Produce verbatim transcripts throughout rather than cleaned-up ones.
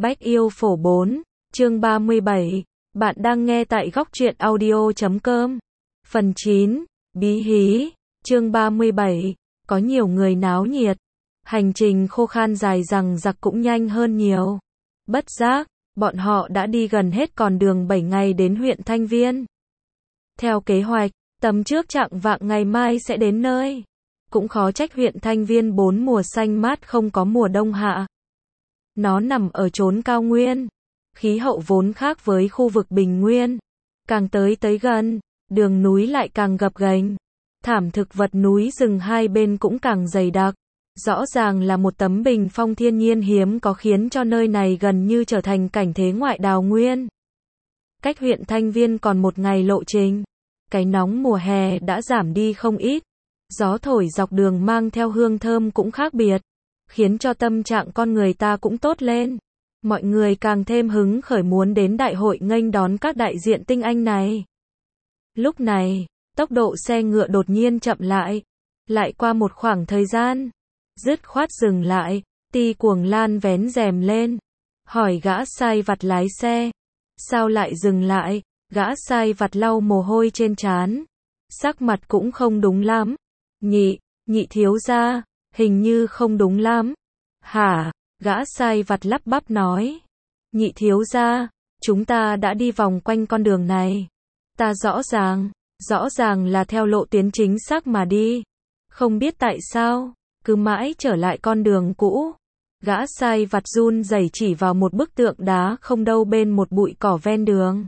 Bách Yêu Phổ bốn, chương ba mươi bảy, bạn đang nghe tại góc truyện audio chấm com. Phần chín, Bí Hí, chương ba mươi bảy, có nhiều người náo nhiệt. Hành trình khô khan dài dằng dặc cũng nhanh hơn nhiều. Bất giác, bọn họ đã đi gần hết con đường bảy ngày đến huyện Thanh Viên. Theo kế hoạch, tầm trước chạng vạng ngày mai sẽ đến nơi. Cũng khó trách huyện Thanh Viên bốn mùa xanh mát không có mùa đông hạ. Nó nằm ở chốn cao nguyên. Khí hậu vốn khác với khu vực bình nguyên. Càng tới tới gần, đường núi lại càng gập ghềnh. Thảm thực vật núi rừng hai bên cũng càng dày đặc. Rõ ràng là một tấm bình phong thiên nhiên hiếm có khiến cho nơi này gần như trở thành cảnh thế ngoại đào nguyên. Cách huyện Thanh Viên còn một ngày lộ trình. Cái nóng mùa hè đã giảm đi không ít. Gió thổi dọc đường mang theo hương thơm cũng khác biệt, khiến cho tâm trạng con người ta cũng tốt lên. Mọi người càng thêm hứng khởi muốn đến đại hội nghênh đón các đại diện tinh anh này. Lúc này, tốc độ xe ngựa đột nhiên chậm lại. Lại qua một khoảng thời gian, dứt khoát dừng lại, Ti Cuồng Lan vén rèm lên, hỏi gã sai vặt lái xe. Sao lại dừng lại? Gã sai vặt lau mồ hôi trên trán. Sắc mặt cũng không đúng lắm. Nhị, nhị thiếu gia, hình như không đúng lắm. Hả? Gã sai vặt lắp bắp nói. Nhị thiếu gia, chúng ta đã đi vòng quanh con đường này. Ta rõ ràng, rõ ràng là theo lộ tuyến chính xác mà đi. Không biết tại sao, cứ mãi trở lại con đường cũ. Gã sai vặt run rẩy chỉ vào một bức tượng đá không đâu bên một bụi cỏ ven đường.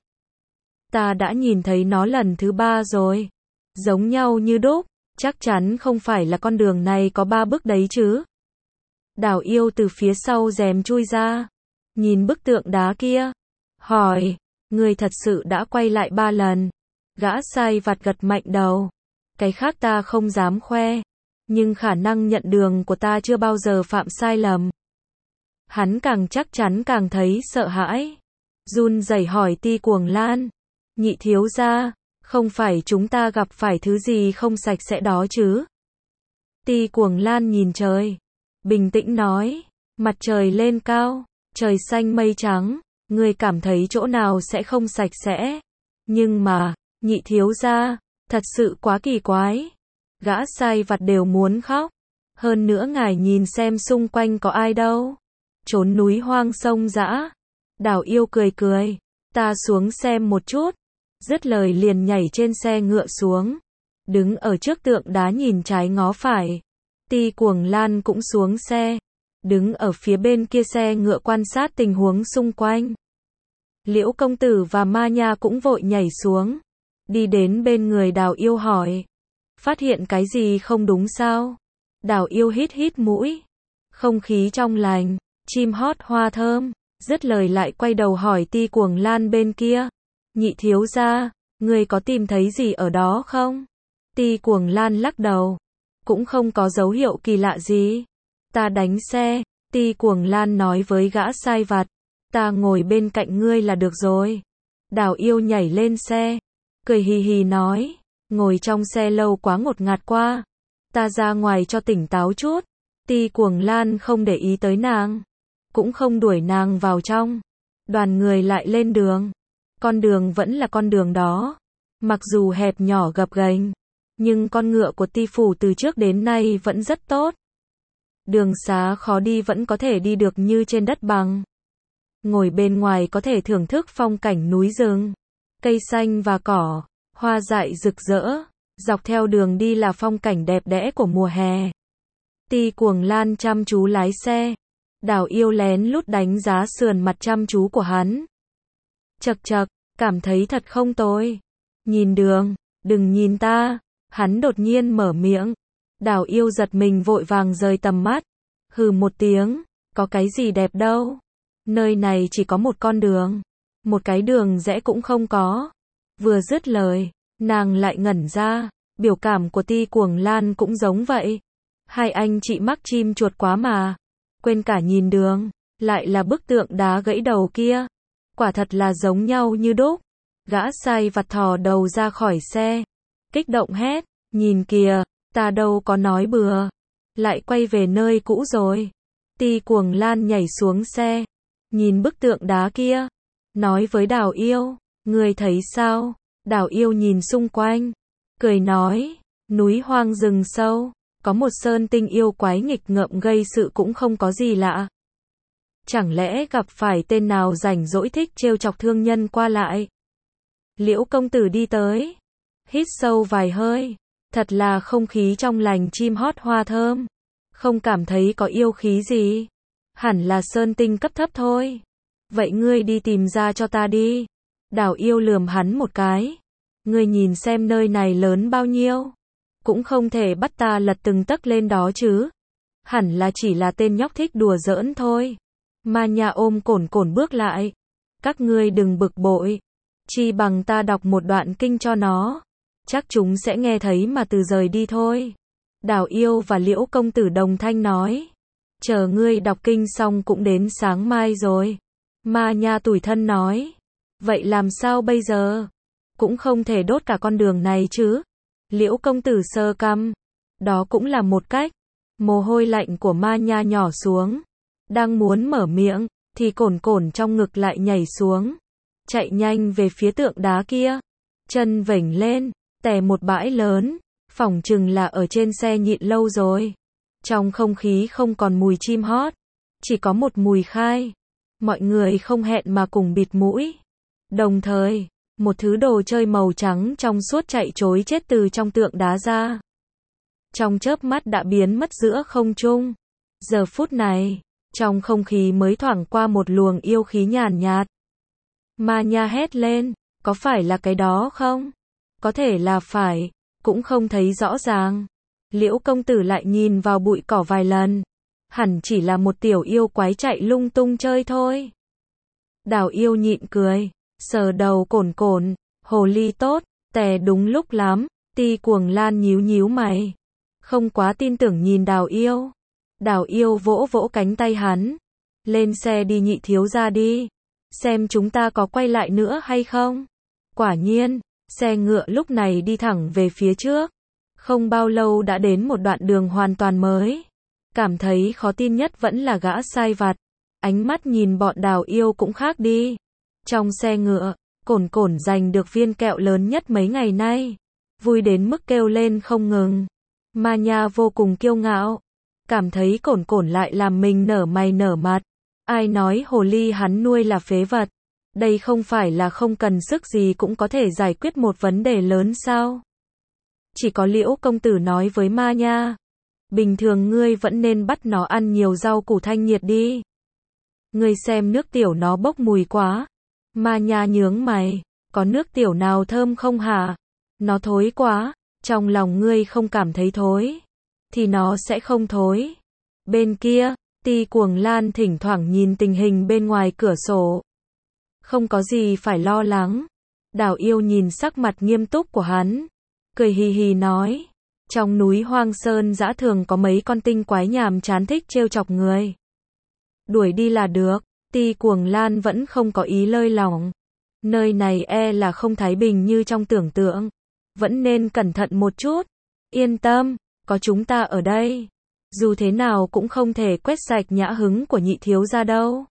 Ta đã nhìn thấy nó lần thứ ba rồi. Giống nhau như đúc. Chắc chắn không phải là con đường này có ba bức đấy chứ. Đào Yêu từ phía sau rèm chui ra. Nhìn bức tượng đá kia. Hỏi. Người thật sự đã quay lại ba lần. Gã sai vặt gật mạnh đầu. Cái khác ta không dám khoe. Nhưng khả năng nhận đường của ta chưa bao giờ phạm sai lầm. Hắn càng chắc chắn càng thấy sợ hãi. Run rẩy hỏi Ti Cuồng Lan. Nhị thiếu gia. Không phải chúng ta gặp phải thứ gì không sạch sẽ đó chứ? Ti Cuồng Lan nhìn trời. Bình tĩnh nói. Mặt trời lên cao. Trời xanh mây trắng. Người cảm thấy chỗ nào sẽ không sạch sẽ. Nhưng mà, nhị thiếu gia, thật sự quá kỳ quái. Gã sai vặt đều muốn khóc. Hơn nữa ngài nhìn xem xung quanh có ai đâu. Trốn núi hoang sông dã. Đào Yêu cười cười. Ta xuống xem một chút. Dứt lời liền nhảy trên xe ngựa xuống. Đứng ở trước tượng đá nhìn trái ngó phải. Ti Cuồng Lan cũng xuống xe. Đứng ở phía bên kia xe ngựa quan sát tình huống xung quanh. Liễu công tử và Ma Nha cũng vội nhảy xuống. Đi đến bên người Đào Yêu hỏi. Phát hiện cái gì không đúng sao? Đào Yêu hít hít mũi. Không khí trong lành, chim hót hoa thơm. Dứt lời lại quay đầu hỏi Ti Cuồng Lan bên kia. Nhị thiếu gia, người có tìm thấy gì ở đó không? Ti Cuồng Lan lắc đầu. Cũng không có dấu hiệu kỳ lạ gì. Ta đánh xe, Ti Cuồng Lan nói với gã sai vặt. Ta ngồi bên cạnh ngươi là được rồi. Đào Yêu nhảy lên xe. Cười hì hì nói. Ngồi trong xe lâu quá ngột ngạt qua. Ta ra ngoài cho tỉnh táo chút. Ti Cuồng Lan không để ý tới nàng. Cũng không đuổi nàng vào trong. Đoàn người lại lên đường. Con đường vẫn là con đường đó. Mặc dù hẹp nhỏ gập ghềnh, nhưng con ngựa của Ti phủ từ trước đến nay vẫn rất tốt. Đường xá khó đi vẫn có thể đi được như trên đất bằng. Ngồi bên ngoài có thể thưởng thức phong cảnh núi rừng, cây xanh và cỏ, hoa dại rực rỡ. Dọc theo đường đi là phong cảnh đẹp đẽ của mùa hè. Ti Cuồng Lan chăm chú lái xe. Đào Yêu lén lút đánh giá sườn mặt chăm chú của hắn. Chậc chậc, cảm thấy thật không tồi. Nhìn đường, đừng nhìn ta. Hắn đột nhiên mở miệng. Đào Yêu giật mình vội vàng rời tầm mắt. Hừ một tiếng, có cái gì đẹp đâu. Nơi này chỉ có một con đường. Một cái đường rẽ cũng không có. Vừa dứt lời, nàng lại ngẩn ra. Biểu cảm của Ti Cuồng Lan cũng giống vậy. Hai anh chị mắc chim chuột quá mà. Quên cả nhìn đường. Lại là bức tượng đá gãy đầu kia. Quả thật là giống nhau như đúc. Gã sai vặt thò đầu ra khỏi xe. Kích động hét. Nhìn kìa, ta đâu có nói bừa. Lại quay về nơi cũ rồi. Ti Cuồng Lan nhảy xuống xe. nhìn bức tượng đá kia, nói với Đào Yêu, người thấy sao? Đào Yêu nhìn xung quanh, cười nói, núi hoang rừng sâu, có một sơn tinh yêu quái nghịch ngợm gây sự cũng không có gì lạ. Chẳng lẽ gặp phải tên nào rảnh rỗi thích trêu chọc thương nhân qua lại? Liễu công tử đi tới, hít sâu vài hơi, thật là không khí trong lành chim hót hoa thơm, không cảm thấy có yêu khí gì, hẳn là sơn tinh cấp thấp thôi. Vậy ngươi đi tìm ra cho ta đi. Đào Yêu lườm hắn một cái, ngươi nhìn xem nơi này lớn bao nhiêu, cũng không thể bắt ta lật từng tấc lên đó chứ. Hẳn là chỉ là tên nhóc thích đùa giỡn thôi. Ma Nha ôm Cổn Cổn bước lại, các ngươi đừng bực bội, chi bằng ta đọc một đoạn kinh cho nó, chắc chúng sẽ nghe thấy mà từ rời đi thôi. Đào Yêu và Liễu công tử đồng thanh nói, chờ ngươi đọc kinh xong cũng đến sáng mai rồi. Ma Nha tủi thân nói, vậy làm sao bây giờ? Cũng không thể đốt cả con đường này chứ. Liễu công tử sơ căm, đó cũng là một cách. Mồ hôi lạnh của Ma Nha nhỏ xuống, đang muốn mở miệng, thì Cổn Cổn trong ngực lại nhảy xuống, chạy nhanh về phía tượng đá kia, chân vểnh lên, tè một bãi lớn, phỏng chừng là ở trên xe nhịn lâu rồi. Trong không khí không còn mùi chim hót, chỉ có một mùi khai. Mọi người không hẹn mà cùng bịt mũi. Đồng thời, một thứ đồ chơi màu trắng trong suốt chạy trối chết từ trong tượng đá ra. Trong chớp mắt đã biến mất giữa không trung. Giờ phút này, trong không khí mới thoảng qua một luồng yêu khí nhàn nhạt. Ma Nha hét lên, có phải là cái đó không? Có thể là phải, cũng không thấy rõ ràng. Liễu công tử lại nhìn vào bụi cỏ vài lần. Hẳn chỉ là một tiểu yêu quái chạy lung tung chơi thôi. Đào Yêu nhịn cười, sờ đầu Cổn Cổn, hồ ly tốt, tè đúng lúc lắm. Ti Cuồng Lan nhíu nhíu mày, không quá tin tưởng nhìn Đào Yêu. Đào Yêu vỗ vỗ cánh tay hắn, lên xe đi nhị thiếu gia đi, xem chúng ta có quay lại nữa hay không. Quả nhiên, xe ngựa lúc này đi thẳng về phía trước, không bao lâu đã đến một đoạn đường hoàn toàn mới. Cảm thấy khó tin nhất vẫn là gã sai vặt, ánh mắt nhìn bọn Đào Yêu cũng khác đi. Trong xe ngựa, Cổn Cổn giành được viên kẹo lớn nhất mấy ngày nay, vui đến mức kêu lên không ngừng. Ma Nha vô cùng kiêu ngạo, cảm thấy Cổn Cổn lại làm mình nở mày nở mặt. Ai nói hồ ly hắn nuôi là phế vật? Đây không phải là không cần sức gì cũng có thể giải quyết một vấn đề lớn sao? Chỉ có Liễu công tử nói với Ma Nha, bình thường ngươi vẫn nên bắt nó ăn nhiều rau củ thanh nhiệt đi. Ngươi xem nước tiểu nó bốc mùi quá. Ma Nha nhướng mày, có nước tiểu nào thơm không hả? Nó thối quá, trong lòng ngươi không cảm thấy thối, thì nó sẽ không thối. Bên kia, Ti Cuồng Lan thỉnh thoảng nhìn tình hình bên ngoài cửa sổ. Không có gì phải lo lắng. Đào Yêu nhìn sắc mặt nghiêm túc của hắn, cười hì hì nói, trong núi hoang sơn dã thường có mấy con tinh quái nhàm chán thích trêu chọc người. Đuổi đi là được. Ti Cuồng Lan vẫn không có ý lơi lỏng. Nơi này e là không thái bình như trong tưởng tượng. Vẫn nên cẩn thận một chút. Yên tâm, có chúng ta ở đây. Dù thế nào cũng không thể quét sạch nhã hứng của nhị thiếu gia đâu.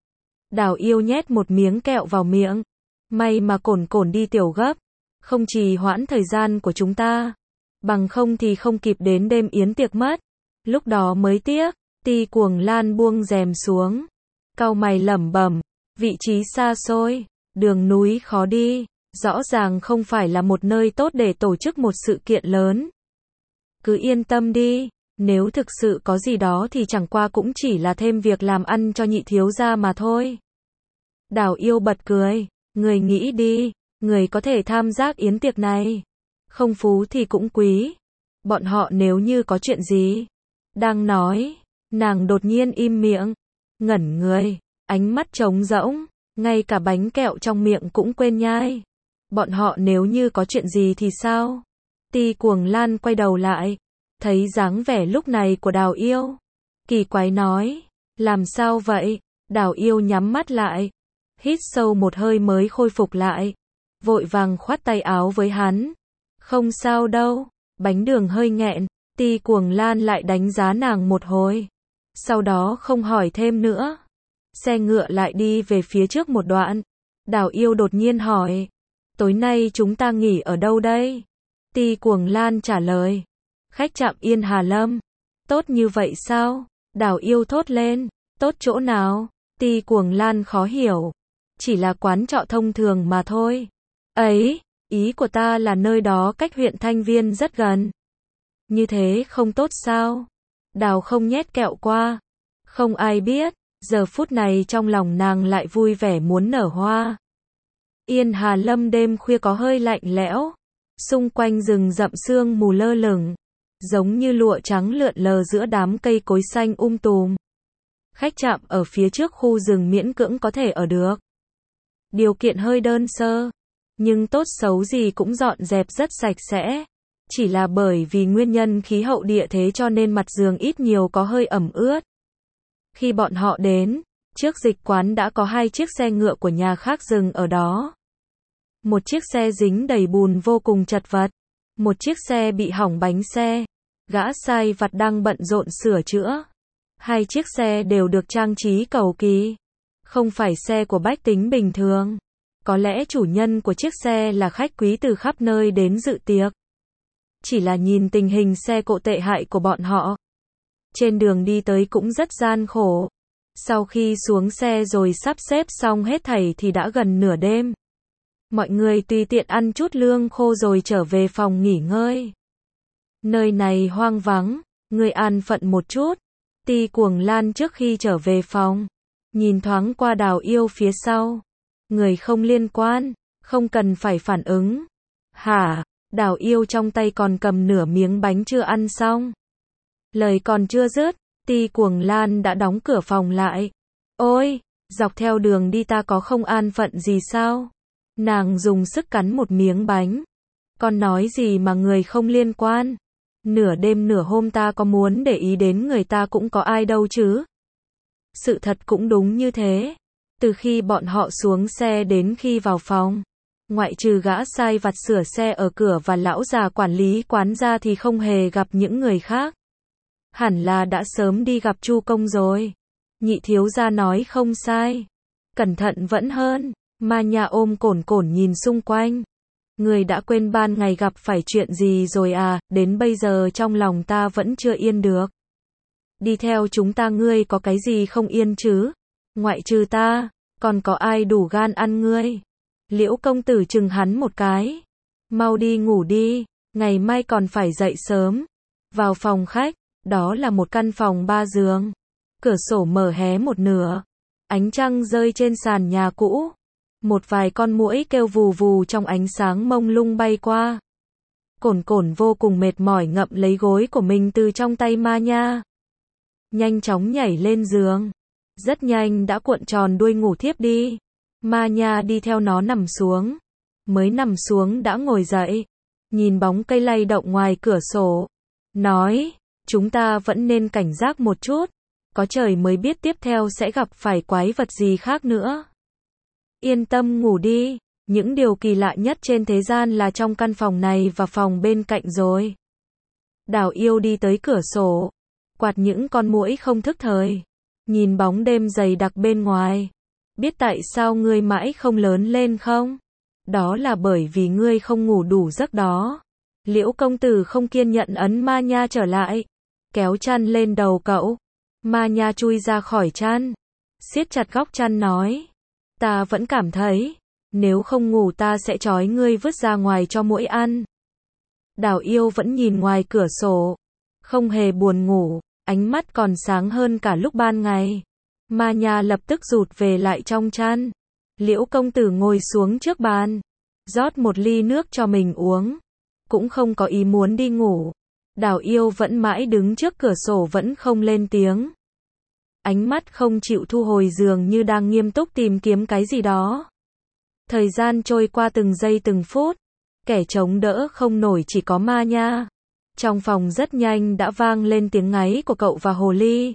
Đào Yêu nhét một miếng kẹo vào miệng. May mà Cổn Cổn đi tiểu gấp, không trì hoãn thời gian của chúng ta. Bằng không thì không kịp đến đêm yến tiệc mất. Lúc đó mới tiếc. Ti Cuồng Lan buông rèm xuống, cau mày lẩm bẩm, vị trí xa xôi, đường núi khó đi, rõ ràng không phải là một nơi tốt để tổ chức một sự kiện lớn. Cứ yên tâm đi, nếu thực sự có gì đó thì chẳng qua cũng chỉ là thêm việc làm ăn cho nhị thiếu gia mà thôi. Đào Yêu bật cười, người nghĩ đi, người có thể tham gia yến tiệc này, không phú thì cũng quý. Bọn họ nếu như có chuyện gì, đang nói, nàng đột nhiên im miệng, ngẩn người, ánh mắt trống rỗng, ngay cả bánh kẹo trong miệng cũng quên nhai. Bọn họ nếu như có chuyện gì thì sao? Ti Cuồng Lan quay đầu lại, thấy dáng vẻ lúc này của Đào Yêu, kỳ quái nói, làm sao vậy? Đào Yêu nhắm mắt lại, hít sâu một hơi mới khôi phục lại, vội vàng khoát tay áo với hắn, không sao đâu. Bánh đường hơi nghẹn. Ti Cuồng Lan lại đánh giá nàng một hồi, sau đó không hỏi thêm nữa. Xe ngựa lại đi về phía trước một đoạn. Đào Yêu đột nhiên hỏi. Tối nay chúng ta nghỉ ở đâu đây? Ti Cuồng Lan trả lời. Khách trạm Yên Hà Lâm. Tốt như vậy sao? Đào Yêu thốt lên. Tốt chỗ nào? Ti Cuồng Lan khó hiểu. Chỉ là quán trọ thông thường mà thôi. Ấy, ý của ta là nơi đó cách huyện Thanh Viên rất gần. Như thế không tốt sao? Đào không nhét kẹo qua. Không ai biết, giờ phút này trong lòng nàng lại vui vẻ muốn nở hoa. Yên Hà Lâm đêm khuya có hơi lạnh lẽo. Xung quanh rừng rậm sương mù lơ lửng. Giống như lụa trắng lượn lờ giữa đám cây cối xanh um tùm. Khách trạm ở phía trước khu rừng miễn cưỡng có thể ở được. Điều kiện hơi đơn sơ. Nhưng tốt xấu gì cũng dọn dẹp rất sạch sẽ. Chỉ là bởi vì nguyên nhân khí hậu địa thế cho nên mặt giường ít nhiều có hơi ẩm ướt. Khi bọn họ đến, trước dịch quán đã có hai chiếc xe ngựa của nhà khác dừng ở đó. Một chiếc xe dính đầy bùn vô cùng chật vật. Một chiếc xe bị hỏng bánh xe. Gã sai vặt đang bận rộn sửa chữa. Hai chiếc xe đều được trang trí cầu kỳ. Không phải xe của bách tính bình thường. Có lẽ chủ nhân của chiếc xe là khách quý từ khắp nơi đến dự tiệc. Chỉ là nhìn tình hình xe cộ tệ hại của bọn họ. Trên đường đi tới cũng rất gian khổ. Sau khi xuống xe rồi sắp xếp xong hết thảy thì đã gần nửa đêm. Mọi người tùy tiện ăn chút lương khô rồi trở về phòng nghỉ ngơi. Nơi này hoang vắng, người an phận một chút. Ti Cuồng Lan trước khi trở về phòng, nhìn thoáng qua Đào Yêu phía sau. Người không liên quan, không cần phải phản ứng. Hả? Đào Yêu trong tay còn cầm nửa miếng bánh chưa ăn xong. Lời còn chưa dứt, Ti Cuồng Lan đã đóng cửa phòng lại. Ôi, dọc theo đường đi ta có không an phận gì sao? Nàng dùng sức cắn một miếng bánh. Con nói gì mà người không liên quan? Nửa đêm nửa hôm ta có muốn để ý đến người ta cũng có ai đâu chứ? Sự thật cũng đúng như thế. Từ khi bọn họ xuống xe đến khi vào phòng, ngoại trừ gã sai vặt sửa xe ở cửa và lão già quản lý quán ra thì không hề gặp những người khác. Hẳn là đã sớm đi gặp Chu công rồi. Nhị thiếu gia nói không sai. Cẩn thận vẫn hơn. Ma Nha ôm cồn cồn nhìn xung quanh. Người đã quên ban ngày gặp phải chuyện gì rồi à, đến bây giờ trong lòng ta vẫn chưa yên được. Đi theo chúng ta ngươi có cái gì không yên chứ? Ngoại trừ ta, còn có ai đủ gan ăn ngươi? Liễu công tử chừng hắn một cái. Mau đi ngủ đi, ngày mai còn phải dậy sớm. Vào phòng khách, đó là một căn phòng ba giường. Cửa sổ mở hé một nửa. Ánh trăng rơi trên sàn nhà cũ. Một vài con muỗi kêu vù vù trong ánh sáng mông lung bay qua. Cổn cổn vô cùng mệt mỏi ngậm lấy gối của mình từ trong tay Ma Nha. Nhanh chóng nhảy lên giường. Rất nhanh đã cuộn tròn đuôi ngủ thiếp đi. Ma Nha đi theo nó nằm xuống. Mới nằm xuống đã ngồi dậy. Nhìn bóng cây lay động ngoài cửa sổ. Nói, chúng ta vẫn nên cảnh giác một chút. Có trời mới biết tiếp theo sẽ gặp phải quái vật gì khác nữa. Yên tâm ngủ đi. Những điều kỳ lạ nhất trên thế gian là trong căn phòng này và phòng bên cạnh rồi. Đào Yêu đi tới cửa sổ. Quạt những con muỗi không thức thời. Nhìn bóng đêm dày đặc bên ngoài. Biết tại sao ngươi mãi không lớn lên không? Đó là bởi vì ngươi không ngủ đủ giấc đó. Liễu công tử không kiên nhẫn ấn Ma Nha trở lại. Kéo chăn lên đầu cậu. Ma Nha chui ra khỏi chăn. Siết chặt góc chăn nói. Ta vẫn cảm thấy. Nếu không ngủ ta sẽ trói ngươi vứt ra ngoài cho muỗi ăn. Đào Yêu vẫn nhìn ngoài cửa sổ. Không hề buồn ngủ. Ánh mắt còn sáng hơn cả lúc ban ngày. Ma Nha lập tức rụt về lại trong chăn. Liễu công tử ngồi xuống trước bàn. Rót một ly nước cho mình uống. Cũng không có ý muốn đi ngủ. Đào Yêu vẫn mãi đứng trước cửa sổ vẫn không lên tiếng. Ánh mắt không chịu thu hồi dường như đang nghiêm túc tìm kiếm cái gì đó. Thời gian trôi qua từng giây từng phút. Kẻ chống đỡ không nổi chỉ có Ma Nha. Trong phòng rất nhanh đã vang lên tiếng ngáy của cậu và hồ ly.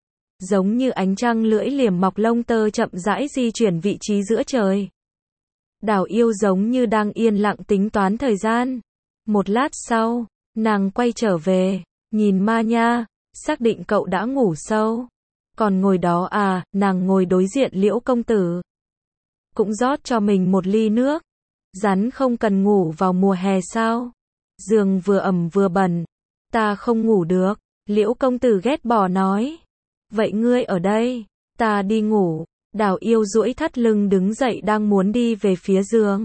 Giống như ánh trăng lưỡi liềm mọc lông tơ chậm rãi di chuyển vị trí giữa trời. Đào Yêu giống như đang yên lặng tính toán thời gian. Một lát sau, nàng quay trở về, nhìn Ma Nha, xác định cậu đã ngủ sâu. Còn ngồi đó à, nàng ngồi đối diện Liễu công tử. Cũng rót cho mình một ly nước. Rắn không cần ngủ vào mùa hè sao? Giường vừa ẩm vừa bẩn. Ta không ngủ được. Liễu công tử ghét bỏ nói. Vậy ngươi ở đây, ta đi ngủ. Đào Yêu duỗi thắt lưng đứng dậy đang muốn đi về phía giường.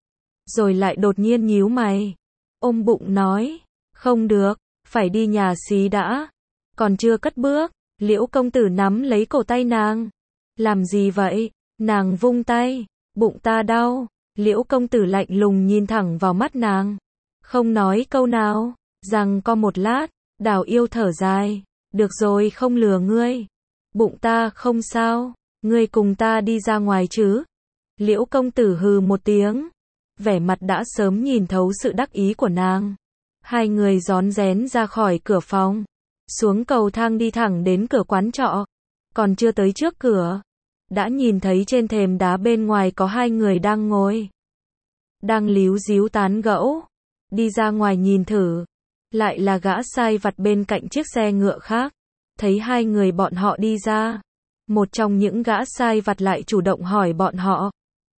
Rồi lại đột nhiên nhíu mày. Ôm bụng nói. Không được, phải đi nhà xí đã. Còn chưa cất bước, Liễu công tử nắm lấy cổ tay nàng. Làm gì vậy? Nàng vung tay. Bụng ta đau. Liễu công tử lạnh lùng nhìn thẳng vào mắt nàng. Không nói câu nào. Rằng có một lát, Đào Yêu thở dài. Được rồi, không lừa ngươi. Bụng ta không sao. Ngươi cùng ta đi ra ngoài chứ? Liễu công tử hừ một tiếng. Vẻ mặt đã sớm nhìn thấu sự đắc ý của nàng. Hai người rón rén ra khỏi cửa phòng. Xuống cầu thang đi thẳng đến cửa quán trọ. Còn chưa tới trước cửa, đã nhìn thấy trên thềm đá bên ngoài có hai người đang ngồi. Đang líu díu tán gẫu. Đi ra ngoài nhìn thử. Lại là gã sai vặt bên cạnh chiếc xe ngựa khác. Thấy hai người bọn họ đi ra. Một trong những gã sai vặt lại chủ động hỏi bọn họ.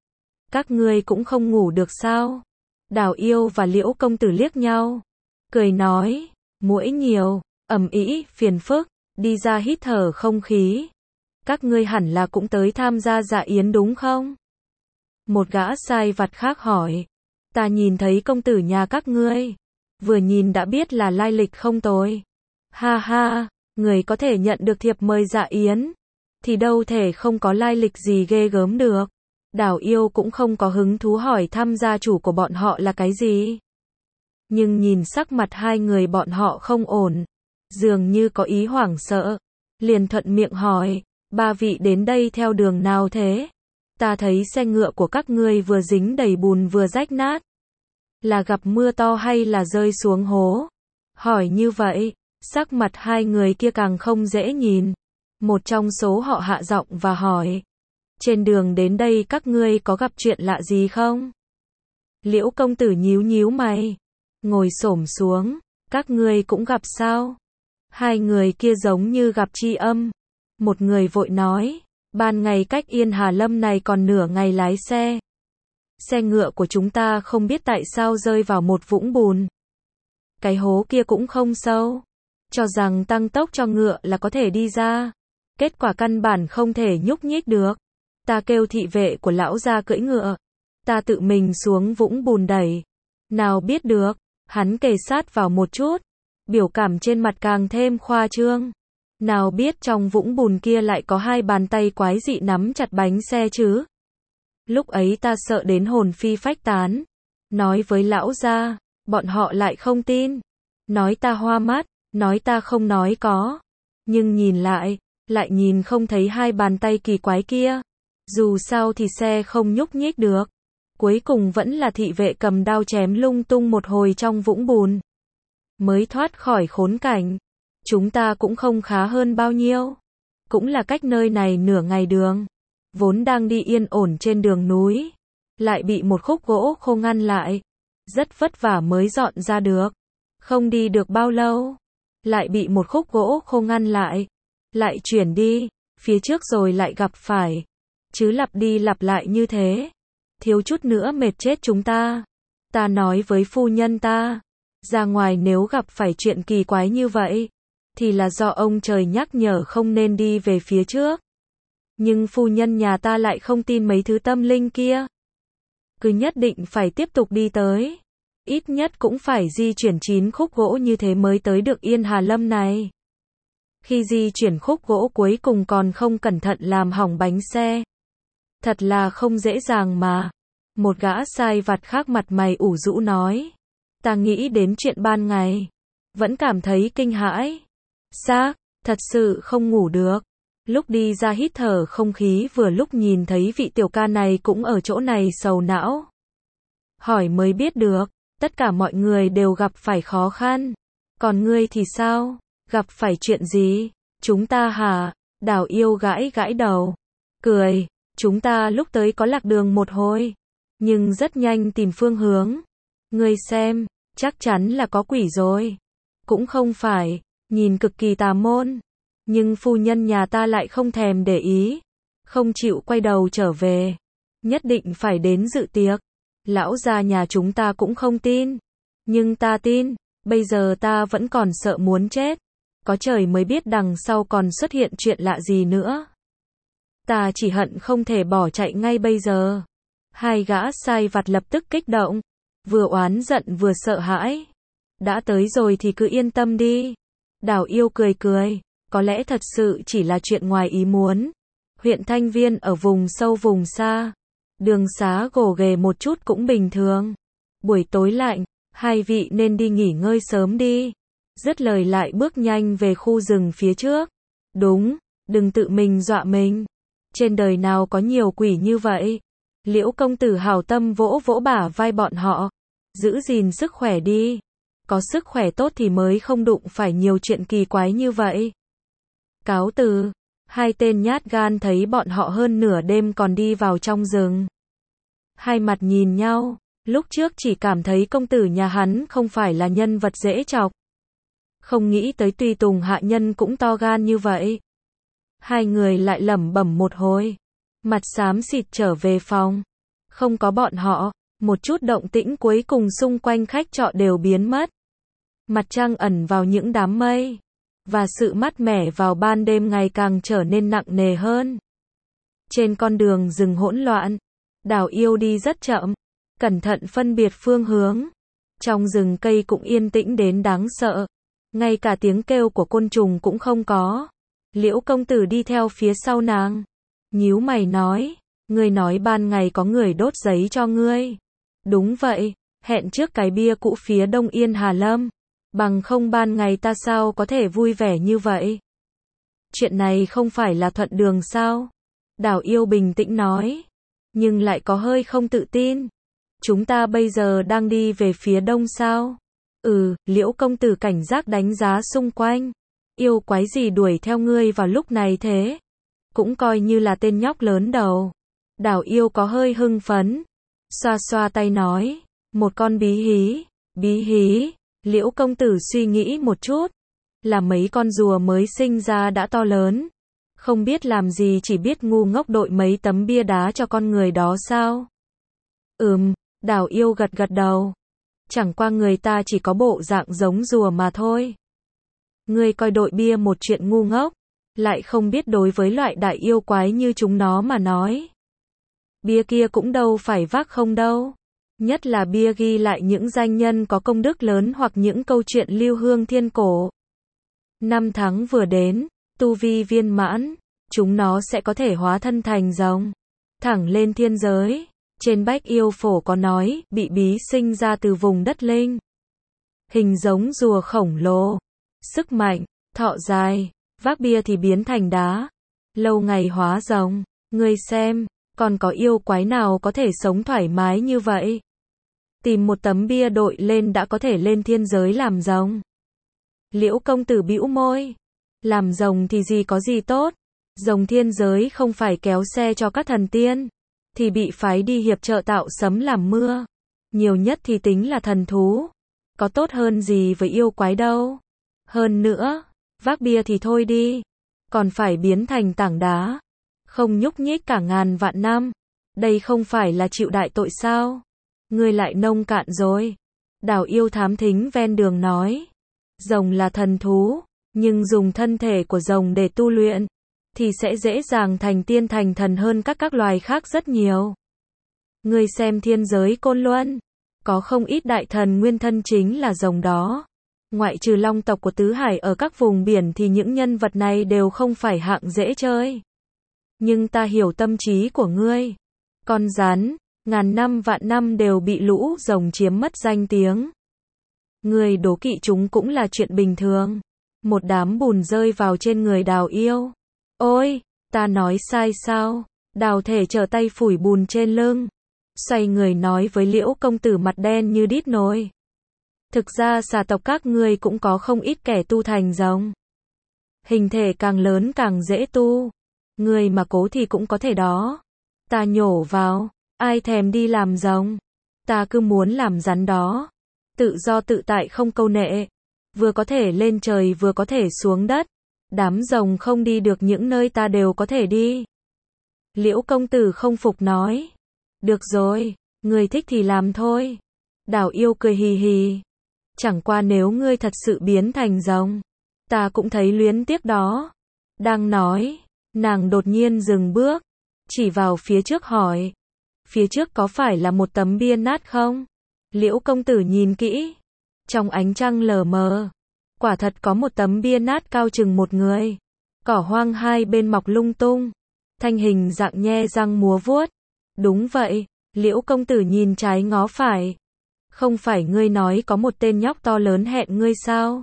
Các ngươi cũng không ngủ được sao? Đào Yêu và Liễu công tử liếc nhau. Cười nói. Muỗi nhiều, ầm ĩ, phiền phức. Đi ra hít thở không khí. Các ngươi hẳn là cũng tới tham gia dạ yến đúng không? Một gã sai vặt khác hỏi. Ta nhìn thấy công tử nhà các ngươi. Vừa nhìn đã biết là lai lịch không tồi. Ha ha, người có thể nhận được thiệp mời dạ yến. Thì đâu thể không có lai lịch gì ghê gớm được. Đào Yêu cũng không có hứng thú hỏi thăm gia chủ của bọn họ là cái gì. Nhưng nhìn sắc mặt hai người bọn họ không ổn. Dường như có ý hoảng sợ. Liền thuận miệng hỏi. Ba vị đến đây theo đường nào thế? Ta thấy xe ngựa của các ngươi vừa dính đầy bùn vừa rách nát. Là gặp mưa to hay là rơi xuống hố? Hỏi như vậy, sắc mặt hai người kia càng không dễ nhìn. Một trong số họ hạ giọng và hỏi. Trên đường đến đây các ngươi có gặp chuyện lạ gì không? Liễu công tử nhíu nhíu mày. Ngồi xổm xuống. Các ngươi cũng gặp sao? Hai người kia giống như gặp tri âm. Một người vội nói. Ban ngày cách Yên Hà Lâm này còn nửa ngày lái xe. Xe ngựa của chúng ta không biết tại sao rơi vào một vũng bùn. Cái hố kia cũng không sâu. Cho rằng tăng tốc cho ngựa là có thể đi ra. Kết quả căn bản không thể nhúc nhích được. Ta kêu thị vệ của lão gia cưỡi ngựa. Ta tự mình xuống vũng bùn đẩy. Nào biết được, hắn kề sát vào một chút. Biểu cảm trên mặt càng thêm khoa trương. Nào biết trong vũng bùn kia lại có hai bàn tay quái dị nắm chặt bánh xe chứ. Lúc ấy ta sợ đến hồn phi phách tán. Nói với lão gia, bọn họ lại không tin. Nói ta hoa mắt, nói ta không nói có. Nhưng nhìn lại, lại nhìn không thấy hai bàn tay kỳ quái kia. Dù sao thì xe không nhúc nhích được. Cuối cùng vẫn là thị vệ cầm đao chém lung tung một hồi trong vũng bùn. Mới thoát khỏi khốn cảnh. Chúng ta cũng không khá hơn bao nhiêu. Cũng là cách nơi này nửa ngày đường. Vốn đang đi yên ổn trên đường núi. Lại bị một khúc gỗ khô ngăn lại. Rất vất vả mới dọn ra được. Không đi được bao lâu. Lại bị một khúc gỗ khô ngăn lại. Lại chuyển đi. Phía trước rồi lại gặp phải. Chứ lặp đi lặp lại như thế. Thiếu chút nữa mệt chết chúng ta. Ta nói với phu nhân ta. Ra ngoài nếu gặp phải chuyện kỳ quái như vậy. Thì là do ông trời nhắc nhở không nên đi về phía trước. Nhưng phu nhân nhà ta lại không tin mấy thứ tâm linh kia. Cứ nhất định phải tiếp tục đi tới. Ít nhất cũng phải di chuyển chín khúc gỗ như thế mới tới được Yên Hà Lâm này. Khi di chuyển khúc gỗ cuối cùng còn không cẩn thận làm hỏng bánh xe. Thật là không dễ dàng mà. Một gã sai vặt khác mặt mày ủ rũ nói. Ta nghĩ đến chuyện ban ngày. Vẫn cảm thấy kinh hãi. Xác, thật sự không ngủ được. Lúc đi ra hít thở không khí vừa lúc nhìn thấy vị tiểu ca này cũng ở chỗ này sầu não. Hỏi mới biết được, tất cả mọi người đều gặp phải khó khăn. Còn ngươi thì sao? Gặp phải chuyện gì? Chúng ta hả? Đào Yêu gãi gãi đầu. Cười, chúng ta lúc tới có lạc đường một hồi. Nhưng rất nhanh tìm phương hướng. Ngươi xem, chắc chắn là có quỷ rồi. Cũng không phải, nhìn cực kỳ tà môn. Nhưng phu nhân nhà ta lại không thèm để ý, không chịu quay đầu trở về, nhất định phải đến dự tiệc. Lão gia nhà chúng ta cũng không tin, nhưng ta tin, bây giờ ta vẫn còn sợ muốn chết, có trời mới biết đằng sau còn xuất hiện chuyện lạ gì nữa. Ta chỉ hận không thể bỏ chạy ngay bây giờ. Hai gã sai vặt lập tức kích động, vừa oán giận vừa sợ hãi. Đã tới rồi thì cứ yên tâm đi. Đào Yêu cười cười, có lẽ thật sự chỉ là chuyện ngoài ý muốn. Huyện Thanh Viên ở vùng sâu vùng xa, đường xá gồ ghề một chút cũng bình thường. Buổi tối lạnh, hai vị nên đi nghỉ ngơi sớm đi. Dứt lời lại bước nhanh về khu rừng phía trước. Đúng, đừng tự mình dọa mình. Trên đời nào có nhiều quỷ như vậy. Liễu công tử hảo tâm vỗ vỗ bả vai bọn họ. Giữ gìn sức khỏe đi. Có sức khỏe tốt thì mới không đụng phải nhiều chuyện kỳ quái như vậy. Cáo từ. Hai tên nhát gan thấy bọn họ hơn nửa đêm còn đi vào trong rừng. Hai mặt nhìn nhau. Lúc trước chỉ cảm thấy công tử nhà hắn không phải là nhân vật dễ chọc. Không nghĩ tới tùy tùng hạ nhân cũng to gan như vậy. Hai người lại lẩm bẩm một hồi. Mặt xám xịt trở về phòng. Không có bọn họ, một chút động tĩnh cuối cùng xung quanh khách trọ đều biến mất. Mặt trăng ẩn vào những đám mây. Và sự mát mẻ vào ban đêm ngày càng trở nên nặng nề hơn. Trên con đường rừng hỗn loạn, Đào Yêu đi rất chậm, cẩn thận phân biệt phương hướng. Trong rừng cây cũng yên tĩnh đến đáng sợ. Ngay cả tiếng kêu của côn trùng cũng không có. Liễu công tử đi theo phía sau nàng. Nhíu mày nói, ngươi nói ban ngày có người đốt giấy cho ngươi. Đúng vậy, hẹn trước cái bia cũ phía Đông Yên Hà Lâm. Bằng không ban ngày ta sao có thể vui vẻ như vậy. Chuyện này không phải là thuận đường sao? Đào Yêu bình tĩnh nói. Nhưng lại có hơi không tự tin. Chúng ta bây giờ đang đi về phía đông sao? Ừ, Liễu công tử cảnh giác đánh giá xung quanh. Yêu quái gì đuổi theo ngươi vào lúc này thế? Cũng coi như là tên nhóc lớn đầu. Đào Yêu có hơi hưng phấn. Xoa xoa tay nói. Một con bí hí. Bí hí. Liễu công tử suy nghĩ một chút. Là mấy con rùa mới sinh ra đã to lớn. Không biết làm gì chỉ biết ngu ngốc đội mấy tấm bia đá cho con người đó sao? Ừm, Đào Yêu gật gật đầu. Chẳng qua người ta chỉ có bộ dạng giống rùa mà thôi. Ngươi coi đội bia một chuyện ngu ngốc, lại không biết đối với loại đại yêu quái như chúng nó mà nói. Bia kia cũng đâu phải vác không đâu. Nhất là bia ghi lại những danh nhân có công đức lớn hoặc những câu chuyện lưu hương thiên cổ. Năm tháng vừa đến, tu vi viên mãn, chúng nó sẽ có thể hóa thân thành rồng, thẳng lên thiên giới. Trên Bách Yêu Phổ có nói, bị bí sinh ra từ vùng đất linh. Hình giống rùa khổng lồ, sức mạnh, thọ dài, vác bia thì biến thành đá, lâu ngày hóa rồng. Ngươi xem, còn có yêu quái nào có thể sống thoải mái như vậy? Tìm một tấm bia đội lên đã có thể lên thiên giới làm rồng. Liễu công tử bĩu môi. Làm rồng thì gì có gì tốt. Rồng thiên giới không phải kéo xe cho các thần tiên, thì bị phái đi hiệp trợ tạo sấm làm mưa. Nhiều nhất thì tính là thần thú. Có tốt hơn gì với yêu quái đâu. Hơn nữa, vác bia thì thôi đi. Còn phải biến thành tảng đá. Không nhúc nhích cả ngàn vạn năm. Đây không phải là chịu đại tội sao? Ngươi lại nông cạn rồi. Đào Yêu thám thính ven đường nói. Rồng là thần thú, nhưng dùng thân thể của rồng để tu luyện, thì sẽ dễ dàng thành tiên thành thần hơn các các loài khác rất nhiều. Ngươi xem thiên giới Côn Luân, có không ít đại thần nguyên thân chính là rồng đó. Ngoại trừ long tộc của Tứ Hải ở các vùng biển thì những nhân vật này đều không phải hạng dễ chơi. Nhưng ta hiểu tâm trí của ngươi. Con rắn, ngàn năm vạn năm đều bị lũ rồng chiếm mất danh tiếng. Ngươi đố kỵ chúng cũng là chuyện bình thường. Một đám bùn rơi vào trên người Đào Yêu. Ôi, ta nói sai sao? Đào Thể trở tay phủi bùn trên lưng. Xoay người nói với Liễu công tử mặt đen như đít nồi. Thực ra xà tộc các ngươi cũng có không ít kẻ tu thành rồng. Hình thể càng lớn càng dễ tu. Ngươi mà cố thì cũng có thể đó. Ta nhổ vào, ai thèm đi làm rồng. Ta cứ muốn làm rắn đó. Tự do tự tại không câu nệ. Vừa có thể lên trời vừa có thể xuống đất. Đám rồng không đi được những nơi ta đều có thể đi. Liễu công tử không phục nói. Được rồi, ngươi thích thì làm thôi. Đào yêu cười hì hì. Chẳng qua nếu ngươi thật sự biến thành rồng, ta cũng thấy luyến tiếc đó. Đang nói, nàng đột nhiên dừng bước, chỉ vào phía trước hỏi. Phía trước có phải là một tấm bia nát không? Liễu công tử nhìn kỹ. Trong ánh trăng lờ mờ, quả thật có một tấm bia nát cao chừng một người. Cỏ hoang hai bên mọc lung tung. Thanh hình dạng nhe răng múa vuốt. Đúng vậy, Liễu công tử nhìn trái ngó phải. Không phải ngươi nói có một tên nhóc to lớn hẹn ngươi sao?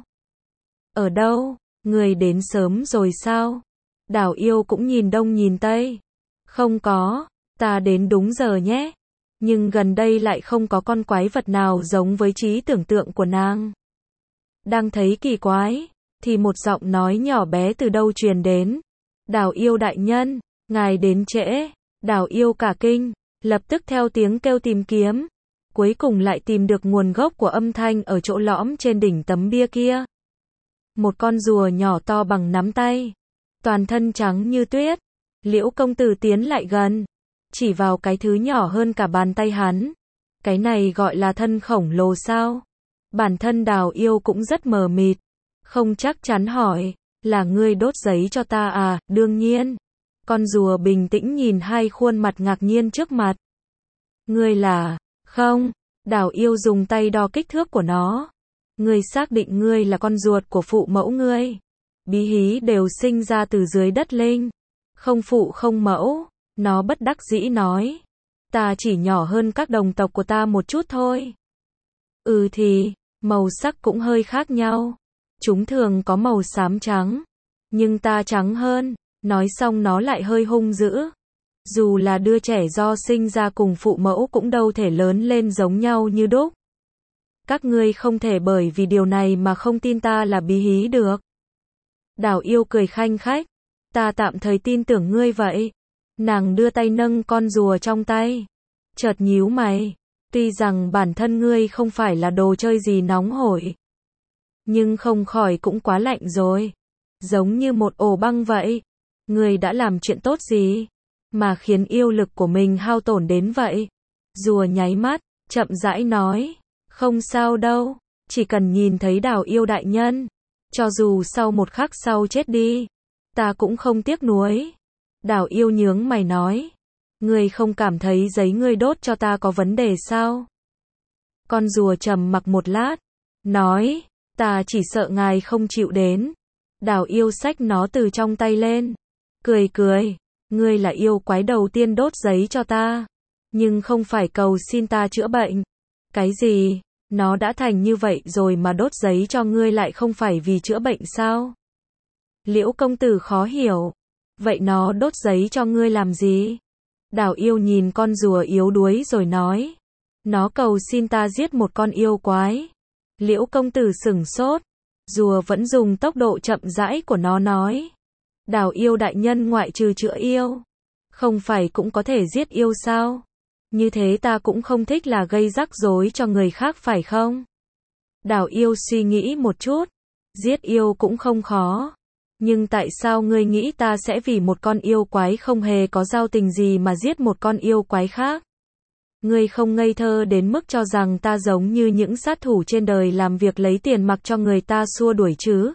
Ở đâu? Ngươi đến sớm rồi sao? Đào yêu cũng nhìn đông nhìn tây. Không có, ta đến đúng giờ nhé. Nhưng gần đây lại không có con quái vật nào giống với trí tưởng tượng của nàng. Đang thấy kỳ quái, thì một giọng nói nhỏ bé từ đâu truyền đến. Đào yêu đại nhân, ngài đến trễ. Đào yêu cả kinh, lập tức theo tiếng kêu tìm kiếm. Cuối cùng lại tìm được nguồn gốc của âm thanh ở chỗ lõm trên đỉnh tấm bia kia. Một con rùa nhỏ to bằng nắm tay, toàn thân trắng như tuyết. Liễu công tử tiến lại gần, chỉ vào cái thứ nhỏ hơn cả bàn tay hắn. Cái này gọi là thân khổng lồ sao? Bản thân Đào yêu cũng rất mờ mịt, không chắc chắn hỏi, là ngươi đốt giấy cho ta à? Đương nhiên. Con rùa bình tĩnh nhìn hai khuôn mặt ngạc nhiên trước mặt. Ngươi là... Không, Đào yêu dùng tay đo kích thước của nó. Ngươi xác định ngươi là con ruột của phụ mẫu ngươi. Bí hí đều sinh ra từ dưới đất lên. Không phụ không mẫu, nó bất đắc dĩ nói. Ta chỉ nhỏ hơn các đồng tộc của ta một chút thôi. Ừ thì, màu sắc cũng hơi khác nhau. Chúng thường có màu xám trắng. Nhưng ta trắng hơn. Nói xong nó lại hơi hung dữ. Dù là đứa trẻ do sinh ra cùng phụ mẫu cũng đâu thể lớn lên giống nhau như đúc. Các ngươi không thể bởi vì điều này mà không tin ta là bí hí được. Đào yêu cười khanh khách. Ta tạm thời tin tưởng ngươi vậy. Nàng đưa tay nâng con rùa trong tay. Chợt nhíu mày. Tuy rằng bản thân ngươi không phải là đồ chơi gì nóng hổi, nhưng không khỏi cũng quá lạnh rồi. Giống như một ổ băng vậy. Ngươi đã làm chuyện tốt gì mà khiến yêu lực của mình hao tổn đến vậy? Rùa nháy mắt, chậm rãi nói. Không sao đâu, chỉ cần nhìn thấy Đào yêu đại nhân, cho dù sau một khắc sau chết đi, ta cũng không tiếc nuối. Đào yêu nhướng mày nói. Ngươi không cảm thấy giấy ngươi đốt cho ta có vấn đề sao? Con rùa trầm mặc một lát, nói. Ta chỉ sợ ngài không chịu đến. Đào yêu xách nó từ trong tay lên, cười cười. Ngươi là yêu quái đầu tiên đốt giấy cho ta, nhưng không phải cầu xin ta chữa bệnh. Cái gì? Nó đã thành như vậy rồi mà đốt giấy cho ngươi lại không phải vì chữa bệnh sao? Liễu công tử khó hiểu. Vậy nó đốt giấy cho ngươi làm gì? Đào yêu nhìn con rùa yếu đuối rồi nói. Nó cầu xin ta giết một con yêu quái. Liễu công tử sửng sốt. Rùa vẫn dùng tốc độ chậm rãi của nó nói. Đào yêu đại nhân ngoại trừ chữa yêu, không phải cũng có thể giết yêu sao? Như thế ta cũng không thích là gây rắc rối cho người khác phải không? Đào yêu suy nghĩ một chút. Giết yêu cũng không khó. Nhưng tại sao ngươi nghĩ ta sẽ vì một con yêu quái không hề có giao tình gì mà giết một con yêu quái khác? Ngươi không ngây thơ đến mức cho rằng ta giống như những sát thủ trên đời làm việc lấy tiền mặc cho người ta xua đuổi chứ?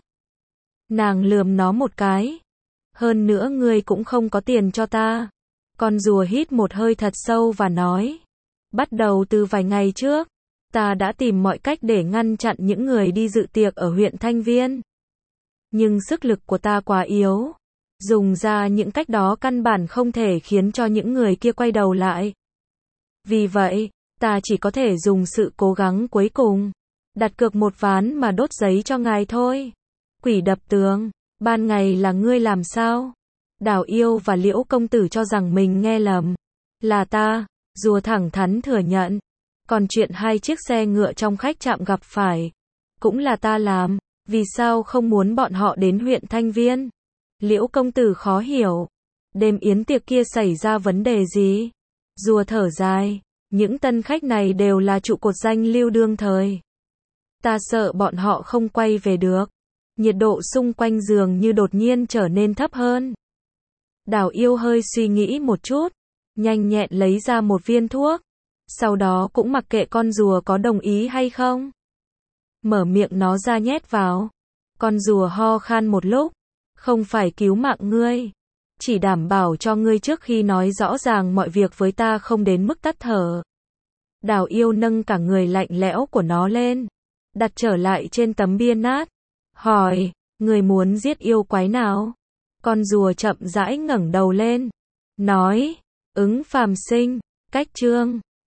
Nàng lườm nó một cái. Hơn nữa ngươi cũng không có tiền cho ta. Con rùa hít một hơi thật sâu và nói. Bắt đầu từ vài ngày trước, ta đã tìm mọi cách để ngăn chặn những người đi dự tiệc ở huyện Thanh Viên. Nhưng sức lực của ta quá yếu. Dùng ra những cách đó căn bản không thể khiến cho những người kia quay đầu lại. Vì vậy, ta chỉ có thể dùng sự cố gắng cuối cùng. Đặt cược một ván mà đốt giấy cho ngài thôi. Quỷ đập tường. Ban ngày là ngươi làm sao? Đào yêu và Liễu công tử cho rằng mình nghe lầm. Là ta, rùa thẳng thắn thừa nhận. Còn chuyện hai chiếc xe ngựa trong khách trạm gặp phải, cũng là ta làm. Vì sao không muốn bọn họ đến huyện Thanh Viên? Liễu công tử khó hiểu. Đêm yến tiệc kia xảy ra vấn đề gì? Rùa thở dài. Những tân khách này đều là trụ cột danh lưu đương thời. Ta sợ bọn họ không quay về được. nhiệt độ xung quanh giường như đột nhiên trở nên thấp hơn. Đào Yêu hơi suy nghĩ một chút, nhanh nhẹn lấy ra một viên thuốc, sau đó cũng mặc kệ con rùa có đồng ý hay không. Mở miệng nó ra nhét vào. Con rùa ho khan một lúc, không phải cứu mạng ngươi, chỉ đảm bảo cho ngươi trước khi nói rõ ràng mọi việc với ta không đến mức tắt thở. Đào Yêu nâng cả người lạnh lẽo của nó lên, đặt trở lại trên tấm bia nát, hỏi, người muốn giết yêu quái nào? Con rùa chậm rãi ngẩng đầu lên, nói, ứng phàm sinh, cách chương.